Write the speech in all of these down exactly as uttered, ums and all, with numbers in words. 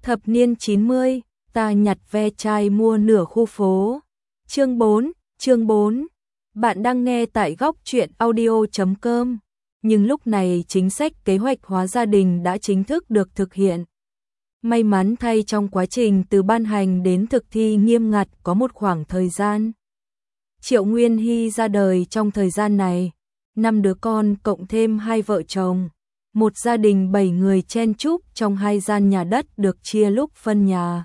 Thập niên chín mươi, ta nhặt ve chai mua nửa khu phố. Chương bốn, chương bốn. Bạn đang nghe tại góc truyện audio chấm com. Nhưng lúc này chính sách kế hoạch hóa gia đình đã chính thức được thực hiện. May mắn thay trong quá trình từ ban hành đến thực thi nghiêm ngặt có một khoảng thời gian. Triệu Nguyên Hy ra đời trong thời gian này, năm đứa con cộng thêm hai vợ chồng. Một gia đình bảy người chen chúc trong hai gian nhà đất được chia lúc phân nhà.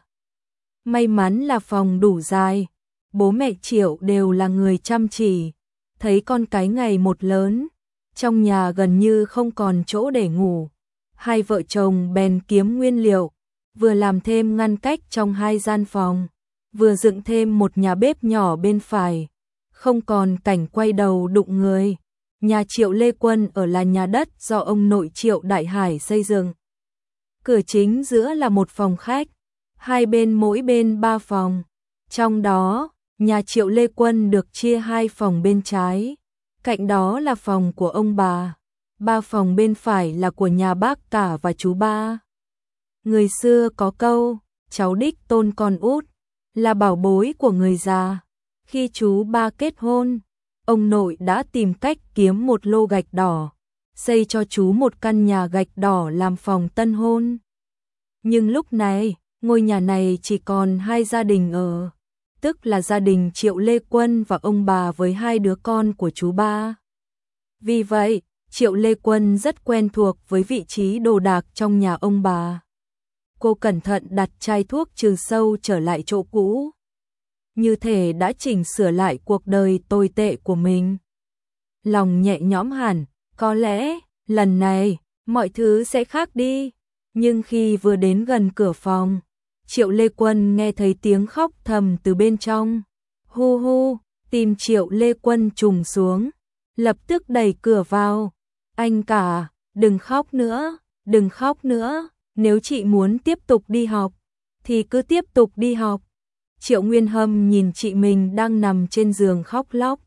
May mắn là phòng đủ dài, bố mẹ Triệu đều là người chăm chỉ, thấy con cái ngày một lớn, trong nhà gần như không còn chỗ để ngủ. Hai vợ chồng bèn kiếm nguyên liệu, vừa làm thêm ngăn cách trong hai gian phòng, vừa dựng thêm một nhà bếp nhỏ bên phải, không còn cảnh quay đầu đụng người. Nhà Triệu Lê Quân ở là nhà đất do ông nội Triệu Đại Hải xây dựng. Cửa chính giữa là một phòng khách, hai bên mỗi bên ba phòng. Trong đó, nhà Triệu Lê Quân được chia hai phòng bên trái, cạnh đó là phòng của ông bà. Ba phòng bên phải là của nhà bác cả và chú ba. Người xưa có câu, cháu đích tôn con út, là bảo bối của người già. Khi chú ba kết hôn, ông nội đã tìm cách kiếm một lô gạch đỏ, xây cho chú một căn nhà gạch đỏ làm phòng tân hôn. Nhưng lúc này, ngôi nhà này chỉ còn hai gia đình ở, tức là gia đình Triệu Lê Quân và ông bà với hai đứa con của chú ba. Vì vậy, Triệu Lê Quân rất quen thuộc với vị trí đồ đạc trong nhà ông bà. Cô cẩn thận đặt chai thuốc trừ sâu trở lại chỗ cũ, như thể đã chỉnh sửa lại cuộc đời tồi tệ của mình. Lòng nhẹ nhõm hẳn, có lẽ lần này mọi thứ sẽ khác đi. Nhưng khi vừa đến gần cửa phòng, Triệu Lê Quân nghe thấy tiếng khóc thầm từ bên trong. Hu hu, tim Triệu Lê Quân trùng xuống, lập tức đẩy cửa vào. Anh cả, đừng khóc nữa, đừng khóc nữa, nếu chị muốn tiếp tục đi học, thì cứ tiếp tục đi học. Triệu Nguyên Hâm nhìn chị mình đang nằm trên giường khóc lóc.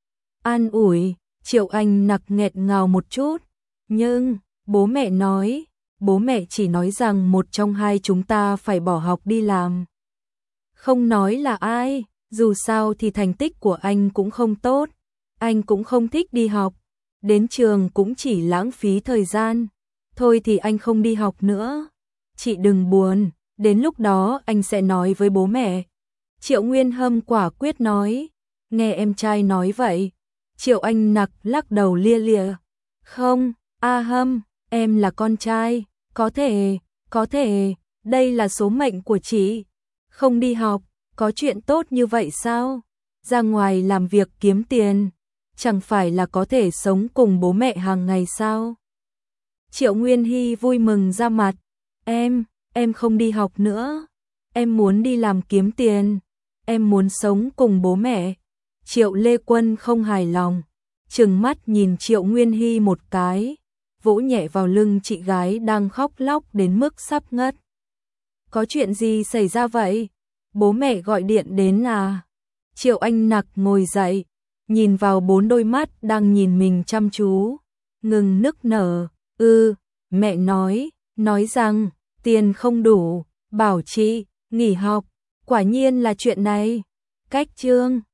An ủi, Triệu Anh nặc nghẹt ngào một chút. Nhưng, bố mẹ nói, bố mẹ chỉ nói rằng một trong hai chúng ta phải bỏ học đi làm. Không nói là ai, dù sao thì thành tích của anh cũng không tốt. Anh cũng không thích đi học, đến trường cũng chỉ lãng phí thời gian. Thôi thì anh không đi học nữa. Chị đừng buồn, đến lúc đó anh sẽ nói với bố mẹ. Triệu Nguyên Hâm quả quyết nói. Nghe em trai nói vậy, Triệu Anh nặc lắc đầu lia lịa. Không, A Hâm, em là con trai, có thể, có thể, đây là số mệnh của chị. Không đi học, có chuyện tốt như vậy sao? Ra ngoài làm việc kiếm tiền, chẳng phải là có thể sống cùng bố mẹ hàng ngày sao? Triệu Nguyên Hy vui mừng ra mặt. Em, em không đi học nữa. Em muốn đi làm kiếm tiền. Em muốn sống cùng bố mẹ. Triệu Lê Quân không hài lòng, trừng mắt nhìn Triệu Nguyên Hy một cái, vỗ nhẹ vào lưng chị gái đang khóc lóc đến mức sắp ngất. Có chuyện gì xảy ra vậy? Bố mẹ gọi điện đến à? Triệu Anh nặc ngồi dậy, nhìn vào bốn đôi mắt đang nhìn mình chăm chú, ngừng nức nở. Ừ, mẹ nói, nói rằng tiền không đủ, bảo chị nghỉ học. Quả nhiên là chuyện này. Cách chương